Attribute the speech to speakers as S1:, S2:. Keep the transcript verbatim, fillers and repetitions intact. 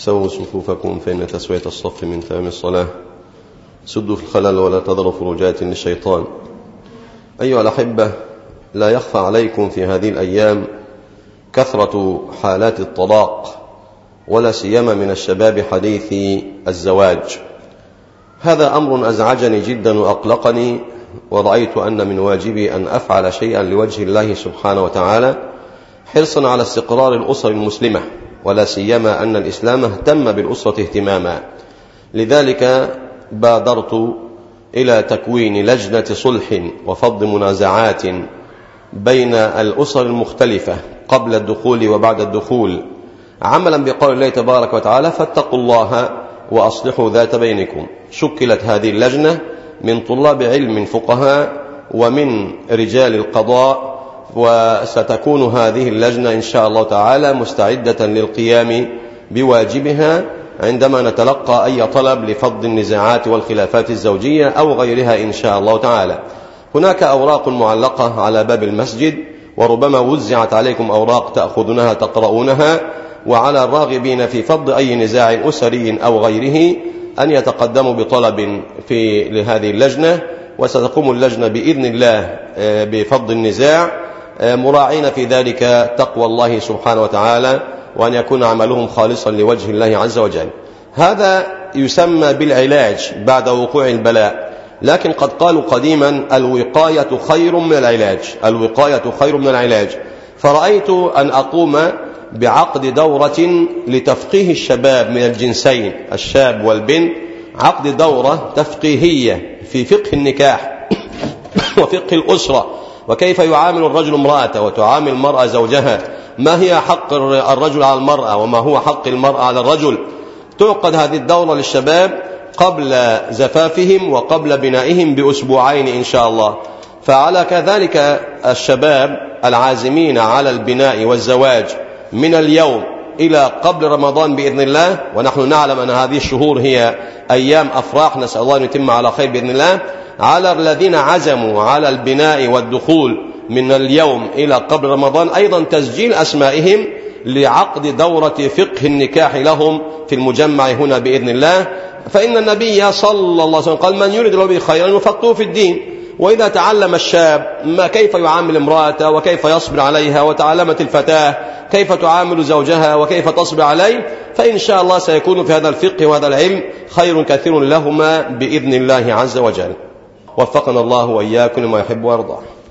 S1: سووا صفوفكم فإن تسوية الصف من تمام الصلاة. سدوا في الخلل ولا تذروا فروجات للشيطان. أيها الأحبة، لا يخفى عليكم في هذه الأيام كثرة حالات الطلاق، ولا سيما من الشباب حديث الزواج. هذا أمر أزعجني جدا وأقلقني، ورأيت أن من واجبي أن أفعل شيئا لوجه الله سبحانه وتعالى حرصا على استقرار الأسر المسلمة، ولا سيما أن الإسلام اهتم بالأسرة اهتماما. لذلك بادرت إلى تكوين لجنة صلح وفض منازعات بين الأسر المختلفة قبل الدخول وبعد الدخول، عملا بقول الله تبارك وتعالى: فاتقوا الله وأصلحوا ذات بينكم. شكلت هذه اللجنة من طلاب علم فقهاء ومن رجال القضاء، وستكون هذه اللجنة إن شاء الله تعالى مستعدة للقيام بواجبها عندما نتلقى أي طلب لفض النزاعات والخلافات الزوجية أو غيرها إن شاء الله تعالى. هناك أوراق معلقة على باب المسجد، وربما وزعت عليكم أوراق تأخذونها تقرؤونها، وعلى الراغبين في فض أي نزاع أسري أو غيره أن يتقدموا بطلب في لهذه اللجنة، وستقوم اللجنة بإذن الله بفض النزاع، مراعين في ذلك تقوى الله سبحانه وتعالى، وأن يكون عملهم خالصا لوجه الله عز وجل. هذا يسمى بالعلاج بعد وقوع البلاء، لكن قد قالوا قديما: الوقاية خير من العلاج، الوقاية خير من العلاج. فرأيت أن أقوم بعقد دورة لتفقيه الشباب من الجنسين الشاب والبنت، عقد دورة تفقيهية في فقه النكاح وفقه الأسرة، وكيف يعامل الرجل امرأته وتعامل المرأة زوجها، ما هي حق الرجل على المرأة وما هو حق المرأة على الرجل. تعقد هذه الدورة للشباب قبل زفافهم وقبل بنائهم بأسبوعين إن شاء الله. فعلى كذلك الشباب العازمين على البناء والزواج من اليوم إلى قبل رمضان بإذن الله، ونحن نعلم أن هذه الشهور هي أيام أفراح، نسأل الله أن يتم على خير بإذن الله. على الذين عزموا على البناء والدخول من اليوم إلى قبل رمضان أيضا تسجيل أسمائهم لعقد دورة فقه النكاح لهم في المجمع هنا بإذن الله. فإن النبي صلى الله عليه وسلم قال: من يريد الله به خيرا يفقهه في الدين. وإذا تعلم الشاب ما كيف يعامل امرأته وكيف يصبر عليها، وتعلمت الفتاة كيف تعامل زوجها وكيف تصبر عليه، فإن شاء الله سيكون في هذا الفقه وهذا العلم خير كثير لهما بإذن الله عز وجل. وفقنا الله وإياكم لما يحب ويرضى.